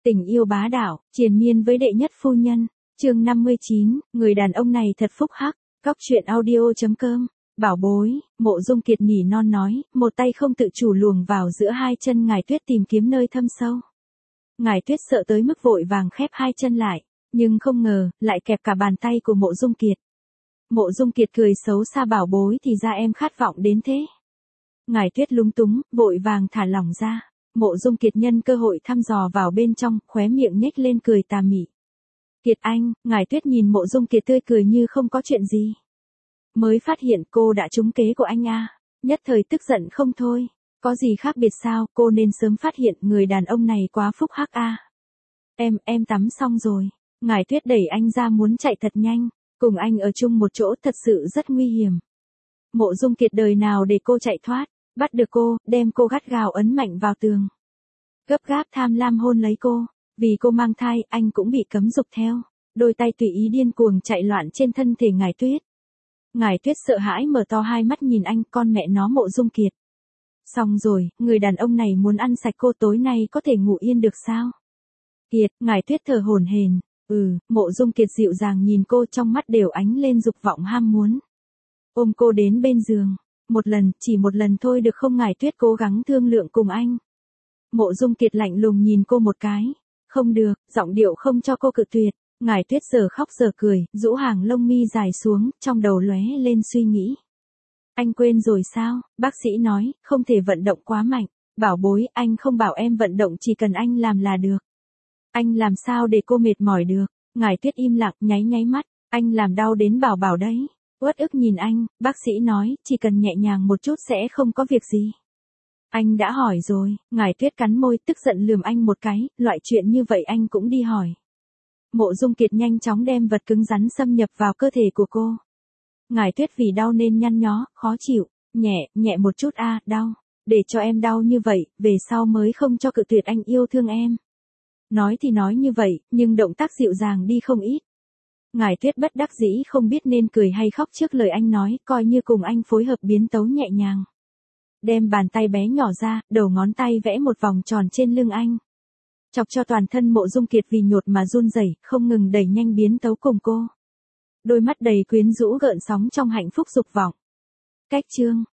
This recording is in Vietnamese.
Tình yêu bá đạo, triền miên với đệ nhất phu nhân. Chương 59, người đàn ông này thật phúc hắc. Góc truyện audio.com. Bảo bối, Mộ Dung Kiệt nỉ non nói, một tay không tự chủ luồng vào giữa hai chân Ngải Tuyết tìm kiếm nơi thâm sâu. Ngải Tuyết sợ tới mức vội vàng khép hai chân lại, nhưng không ngờ, lại kẹp cả bàn tay của Mộ Dung Kiệt. Mộ Dung Kiệt cười xấu xa bảo bối thì ra em khát vọng đến thế. Ngải Tuyết lúng túng, vội vàng thả lỏng ra. Mộ Dung Kiệt nhân cơ hội thăm dò vào bên trong, khóe miệng nhếch lên cười tà mị. Kiệt anh, Ngải Tuyết nhìn Mộ Dung Kiệt tươi cười như không có chuyện gì. Mới phát hiện cô đã trúng kế của anh à, nhất thời tức giận không thôi. Có gì khác biệt sao, cô nên sớm phát hiện người đàn ông này quá phúc hắc à. Em tắm xong rồi. Ngải Tuyết đẩy anh ra muốn chạy thật nhanh, cùng anh ở chung một chỗ thật sự rất nguy hiểm. Mộ Dung Kiệt đời nào để cô chạy thoát, bắt được cô, đem cô gắt gao ấn mạnh vào tường. Gấp gáp tham lam hôn lấy cô, vì cô mang thai, anh cũng bị cấm dục theo. Đôi tay tùy ý điên cuồng chạy loạn trên thân thể Ngải Tuyết. Ngải Tuyết sợ hãi mở to hai mắt nhìn anh, con mẹ nó Mộ Dung Kiệt. Xong rồi, người đàn ông này muốn ăn sạch cô, tối nay có thể ngủ yên được sao? Kiệt, Ngải Tuyết thở hổn hển. Mộ Dung Kiệt dịu dàng nhìn cô, trong mắt đều ánh lên dục vọng ham muốn. Ôm cô đến bên giường. Một lần, chỉ một lần thôi được không? Ngải Tuyết cố gắng thương lượng cùng anh. Mộ Dung Kiệt lạnh lùng nhìn cô một cái. Không được, giọng điệu không cho cô cự tuyệt. Ngải Tuyết giờ khóc giờ cười, rũ hàng lông mi dài xuống, trong đầu lóe lên suy nghĩ. Anh quên rồi sao? Bác sĩ nói, không thể vận động quá mạnh. Bảo bối, anh không bảo em vận động, chỉ cần anh làm là được. Anh làm sao để cô mệt mỏi được? Ngải Tuyết im lặng, nháy mắt. Anh làm đau đến bảo bảo đấy. Uất ức nhìn anh, bác sĩ nói, chỉ cần nhẹ nhàng một chút sẽ không có việc gì. Anh đã hỏi rồi. Ngải Tuyết cắn môi, tức giận lườm anh một cái, loại chuyện như vậy anh cũng đi hỏi. Mộ Dung Kiệt nhanh chóng đem vật cứng rắn xâm nhập vào cơ thể của cô. Ngải Tuyết vì đau nên nhăn nhó, khó chịu. Nhẹ một chút a, đau. Để cho em đau như vậy, về sau mới không cho cự tuyệt anh yêu thương em. Nói thì nói như vậy, nhưng động tác dịu dàng đi không ít. Ngải Tuyết bất đắc dĩ không biết nên cười hay khóc trước lời anh nói, coi như cùng anh phối hợp biến tấu nhẹ nhàng. Đem bàn tay bé nhỏ ra, đầu ngón tay vẽ một vòng tròn trên lưng anh. Chọc cho toàn thân Mộ Dung Kiệt vì nhột mà run rẩy, không ngừng đẩy nhanh biến tấu cùng cô. Đôi mắt đầy quyến rũ gợn sóng trong hạnh phúc dục vọng. Cách chương